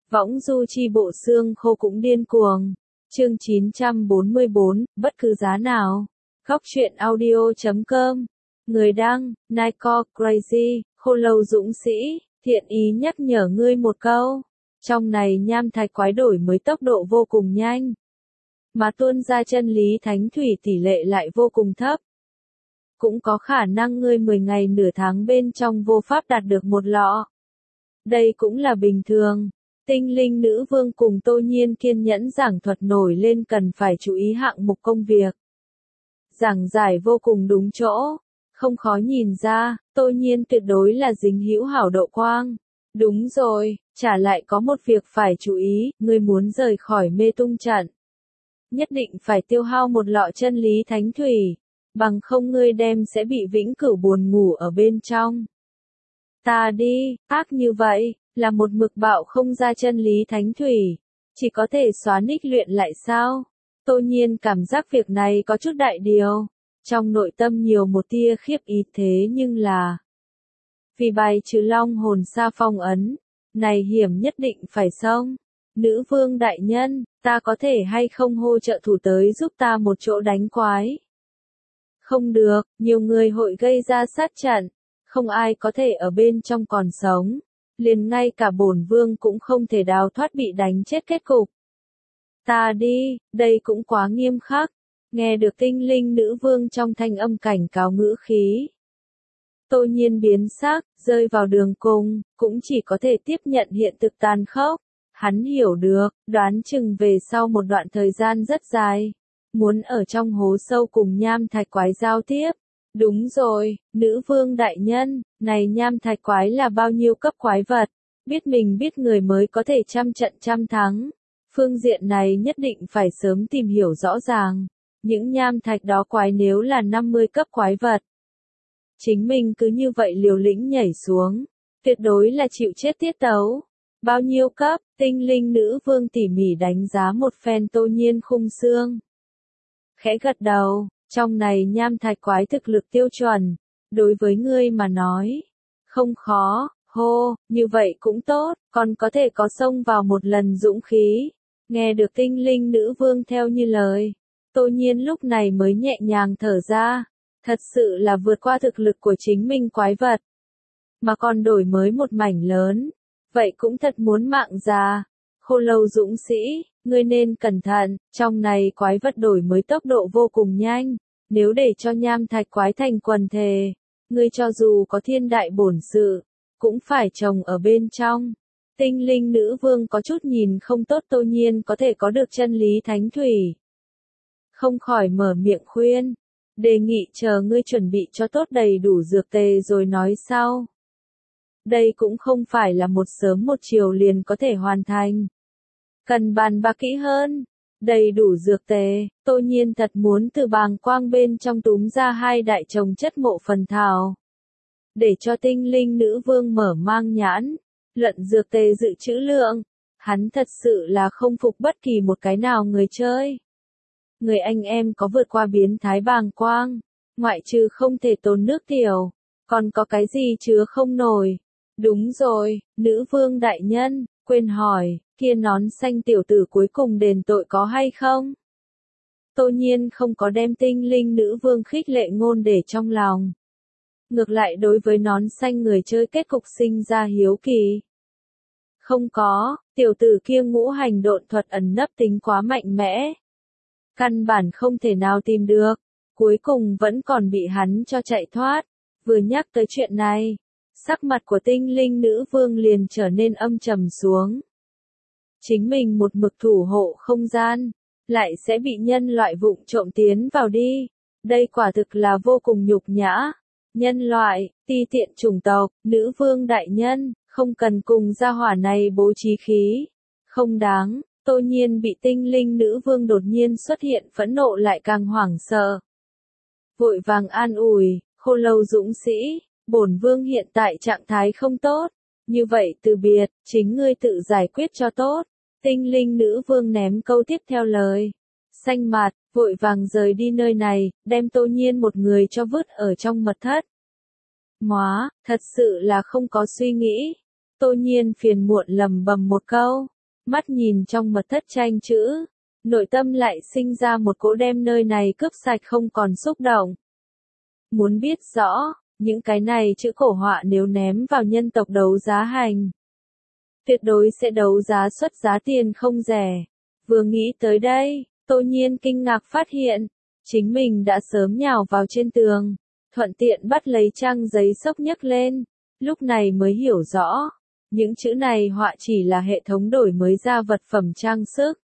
Võng du chi bộ xương khô cũng điên cuồng. Chương 944, bất cứ giá nào. Góc truyện audio.com. Người đăng, Nico Crazy, Khô Lâu Dũng Sĩ, thiện ý nhắc nhở ngươi một câu. Trong này nham thạch quái đổi mới tốc độ vô cùng nhanh. Mà tuôn ra chân lý thánh thủy tỷ lệ lại vô cùng thấp. Cũng có khả năng ngươi 10 ngày nửa tháng bên trong vô pháp đạt được một lọ. Đây cũng là bình thường. Tinh linh nữ vương cùng Tô Nhiên kiên nhẫn giảng thuật nổi lên cần phải chú ý hạng mục công việc. Giảng giải vô cùng đúng chỗ. Không khó nhìn ra, Tô Nhiên tuyệt đối là dính hữu hảo độ quang. Đúng rồi, trả lại có một việc phải chú ý, ngươi muốn rời khỏi mê tung trận. Nhất định phải tiêu hao một lọ chân lý thánh thủy. Bằng không ngươi đem sẽ bị vĩnh cửu buồn ngủ ở bên trong. Ta đi, ác như vậy, là một mực bạo không ra chân lý thánh thủy. Chỉ có thể xóa nick luyện lại sao? Tô Nhiên cảm giác việc này có chút đại điều. Trong nội tâm nhiều một tia khiếp ý thế nhưng là vì bài trừ long hồn sa phong ấn. Này hiểm nhất định phải xông. Nữ vương đại nhân, ta có thể hay không hô trợ thủ tới giúp ta một chỗ đánh quái? Không được, nhiều người hội gây ra sát trận. Không ai có thể ở bên trong còn sống. Liền ngay cả bổn vương cũng không thể đào thoát bị đánh chết kết cục. Ta đi, đây cũng quá nghiêm khắc. Nghe được tinh linh nữ vương trong thanh âm cảnh cáo ngữ khí. Tô Nhiên biến sắc, rơi vào đường cùng, cũng chỉ có thể tiếp nhận hiện thực tàn khốc. Hắn hiểu được, đoán chừng về sau một đoạn thời gian rất dài. Muốn ở trong hố sâu cùng nham thạch quái giao tiếp. Đúng rồi, nữ vương đại nhân, này nham thạch quái là bao nhiêu cấp quái vật, biết mình biết người mới có thể trăm trận trăm thắng. Phương diện này nhất định phải sớm tìm hiểu rõ ràng. Những nham thạch đó quái nếu là 50 cấp quái vật. Chính mình cứ như vậy liều lĩnh nhảy xuống, tuyệt đối là chịu chết tiết tấu. Bao nhiêu cấp, tinh linh nữ vương tỉ mỉ đánh giá một phen Tô Nhiên khung xương. Khẽ gật đầu. Trong này nham thạch quái thực lực tiêu chuẩn, đối với ngươi mà nói, không khó, hô, như vậy cũng tốt, còn có thể có xông vào một lần dũng khí. Nghe được tinh linh nữ vương theo như lời, Tô Nhiên lúc này mới nhẹ nhàng thở ra, thật sự là vượt qua thực lực của chính mình quái vật. Mà còn đổi mới một mảnh lớn, vậy cũng thật muốn mạng già. Khô Lâu Dũng Sĩ, ngươi nên cẩn thận, trong này quái vật đổi mới tốc độ vô cùng nhanh. Nếu để cho nham thạch quái thành quần thể, ngươi cho dù có thiên đại bổn sự, cũng phải trồng ở bên trong. Tinh linh nữ vương có chút nhìn không tốt Tô Nhiên có thể có được chân lý thánh thủy. Không khỏi mở miệng khuyên, đề nghị chờ ngươi chuẩn bị cho tốt đầy đủ dược tề rồi nói sau. Đây cũng không phải là một sớm một chiều liền có thể hoàn thành. Cần bàn bạc kỹ hơn. Đầy đủ dược tề, Tô Nhiên thật muốn từ bàng quang bên trong túm ra 2 đại chồng chất mộ phần thảo. Để cho tinh linh nữ vương mở mang nhãn, lận dược tề dự trữ lượng. Hắn thật sự là không phục bất kỳ một cái nào người chơi. Người anh em có vượt qua biến thái bàng quang, ngoại trừ không thể tốn nước tiểu, còn có cái gì chứa không nổi. Đúng rồi, nữ vương đại nhân, quên hỏi. Kia nón xanh tiểu tử cuối cùng đền tội có hay không? Tô Nhiên không có đem tinh linh nữ vương khích lệ ngôn để trong lòng. Ngược lại đối với nón xanh người chơi kết cục sinh ra hiếu kỳ. Không có, tiểu tử kia ngũ hành độn thuật ẩn nấp tính quá mạnh mẽ. Căn bản không thể nào tìm được, cuối cùng vẫn còn bị hắn cho chạy thoát. Vừa nhắc tới chuyện này, sắc mặt của tinh linh nữ vương liền trở nên âm trầm xuống. Chính mình một mực thủ hộ không gian, lại sẽ bị nhân loại vụng trộm tiến vào đi. Đây quả thực là vô cùng nhục nhã. Nhân loại, ti tiện chủng tộc, nữ vương đại nhân, không cần cùng gia hỏa này bố trí khí. Không đáng, Tô Nhiên bị tinh linh nữ vương đột nhiên xuất hiện phẫn nộ lại càng hoảng sợ. Vội vàng an ủi, Khô Lâu Dũng Sĩ, bổn vương hiện tại trạng thái không tốt. Như vậy từ biệt, chính ngươi tự giải quyết cho tốt. Tinh linh nữ vương ném câu tiếp theo lời. Xanh mặt, vội vàng rời đi nơi này, đem Tô Nhiên một người cho vứt ở trong mật thất. Móa, thật sự là không có suy nghĩ. Tô Nhiên phiền muộn lầm bầm một câu. mắt nhìn trong mật thất tranh chữ, nội tâm lại sinh ra một cỗ đem nơi này cướp sạch không còn xúc động. Muốn biết rõ, những cái này chữ cổ họa nếu ném vào nhân tộc đấu giá hành, tuyệt đối sẽ đấu giá xuất giá tiền không rẻ. Vừa nghĩ tới đây, Tô Nhiên kinh ngạc phát hiện, chính mình đã sớm nhào vào trên tường, thuận tiện bắt lấy trang giấy xốc nhấc lên, lúc này mới hiểu rõ, những chữ này họa chỉ là hệ thống đổi mới ra vật phẩm trang sức.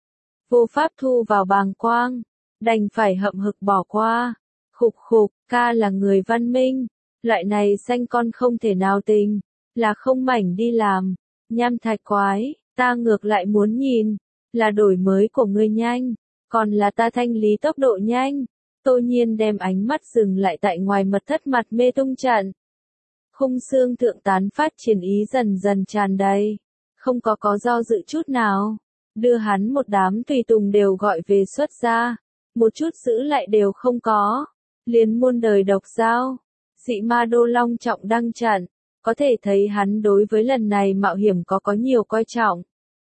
Vô pháp thu vào bàng quang, đành phải hậm hực bỏ qua. Khục khục, ca là người văn minh, loại này xanh con không thể nào tình, là không mảnh đi làm. Nham thạch quái, ta ngược lại muốn nhìn, là đổi mới của ngươi nhanh, còn là ta thanh lý tốc độ nhanh. Tô Nhiên đem ánh mắt dừng lại tại ngoài mật thất mặt mê tung trận. Khung xương thượng tán phát triển ý dần dần tràn đầy, không có do dự chút nào. Đưa hắn một đám tùy tùng đều gọi về xuất ra, một chút giữ lại đều không có. Liền muôn đời độc giao, dị ma đô long trọng đăng trận, có thể thấy hắn đối với lần này mạo hiểm có nhiều coi trọng.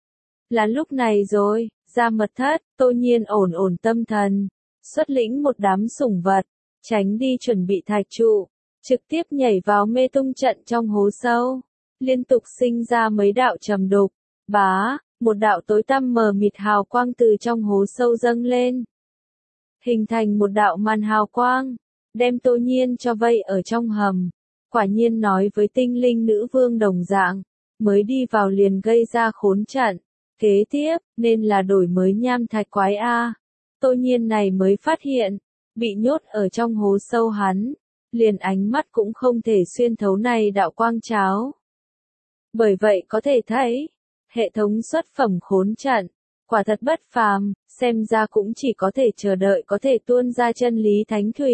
Là lúc này rồi, ra mật thất, Tô Nhiên ổn ổn tâm thần, xuất lĩnh một đám sủng vật, tránh đi chuẩn bị thạch trụ, trực tiếp nhảy vào mê tung trận trong hố sâu, liên tục sinh ra mấy đạo trầm đục, bá, một đạo tối tăm mờ mịt hào quang từ trong hố sâu dâng lên. Hình thành một đạo màn hào quang, đem Tô Nhiên cho vây ở trong hầm. Quả nhiên nói với tinh linh nữ vương đồng dạng, mới đi vào liền gây ra khốn trận. Kế tiếp, nên là đổi mới nham thạch quái A. Tô Nhiên này mới phát hiện, bị nhốt ở trong hố sâu hắn, liền ánh mắt cũng không thể xuyên thấu này đạo quang cháo. Bởi vậy có thể thấy, hệ thống xuất phẩm khốn trận, quả thật bất phàm, xem ra cũng chỉ có thể chờ đợi có thể tuôn ra chân lý thánh thủy,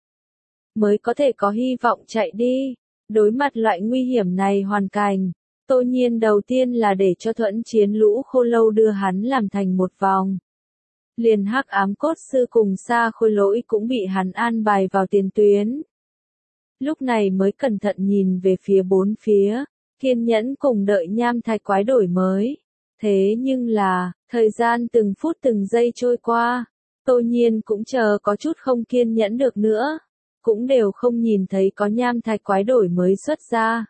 mới có thể có hy vọng chạy đi. Đối mặt loại nguy hiểm này hoàn cảnh, Tô Nhiên đầu tiên là để cho thuẫn chiến lũ khô lâu đưa hắn làm thành một vòng. Liền hắc ám cốt sư cùng xa khôi lỗi cũng bị hắn an bài vào tiền tuyến. Lúc này mới cẩn thận nhìn về phía bốn phía, kiên nhẫn cùng đợi nham thạch quái đổi mới. Thế nhưng là, thời gian từng phút từng giây trôi qua, Tô Nhiên cũng chờ có chút không kiên nhẫn được nữa, cũng đều không nhìn thấy có nham thạch quái đổi mới xuất ra.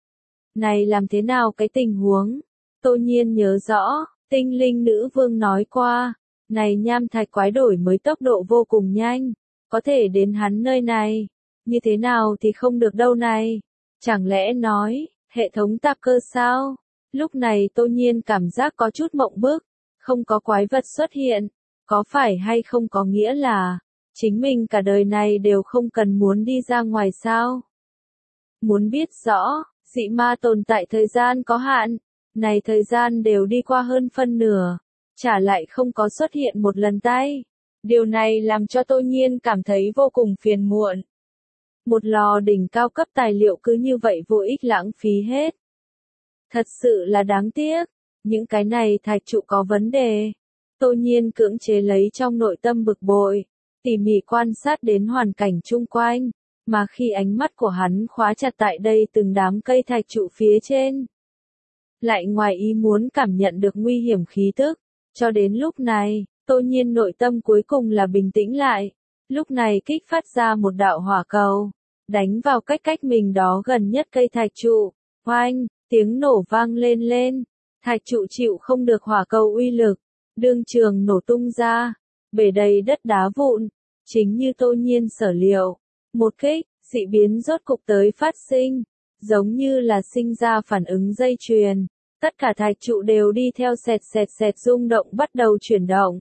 Này làm thế nào cái tình huống? Tô Nhiên nhớ rõ, tinh linh nữ vương nói qua, này nham thạch quái đổi mới tốc độ vô cùng nhanh, có thể đến hắn nơi này, như thế nào thì không được đâu này. Chẳng lẽ nói, hệ thống tạp cơ sao? Lúc này Tô Nhiên cảm giác có chút mộng bức, không có quái vật xuất hiện, có phải hay không có nghĩa là, chính mình cả đời này đều không cần muốn đi ra ngoài sao? Muốn biết rõ, dị ma tồn tại thời gian có hạn, này thời gian đều đi qua hơn phân nửa, chả lại không có xuất hiện một lần tay. Điều này làm cho Tô Nhiên cảm thấy vô cùng phiền muộn. Một lò đỉnh cao cấp tài liệu cứ như vậy vô ích lãng phí hết. Thật sự là đáng tiếc, những cái này thạch trụ có vấn đề. Tô Nhiên cưỡng chế lấy trong nội tâm bực bội, tỉ mỉ quan sát đến hoàn cảnh chung quanh, mà khi ánh mắt của hắn khóa chặt tại đây từng đám cây thạch trụ phía trên, lại ngoài ý muốn cảm nhận được nguy hiểm khí tức. Cho đến lúc này, Tô Nhiên nội tâm cuối cùng là bình tĩnh lại, lúc này kích phát ra một đạo hỏa cầu, đánh vào cách mình đó gần nhất cây thạch trụ. Oanh, tiếng nổ vang lên, thạch trụ chịu không được hỏa cầu uy lực, đương trường nổ tung ra, bể đầy đất đá vụn. Chính như Tô Nhiên sở liệu, một kích, dị biến rốt cục tới phát sinh, giống như là sinh ra phản ứng dây chuyền, tất cả thạch trụ đều đi theo sẹt rung động bắt đầu chuyển động.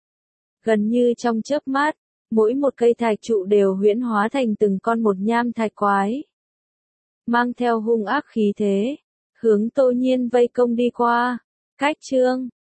Gần như trong chớp mắt, mỗi một cây thạch trụ đều huyễn hóa thành từng con một nham thạch quái, mang theo hung ác khí thế, hướng Tô Nhiên vây công đi qua. Cách chương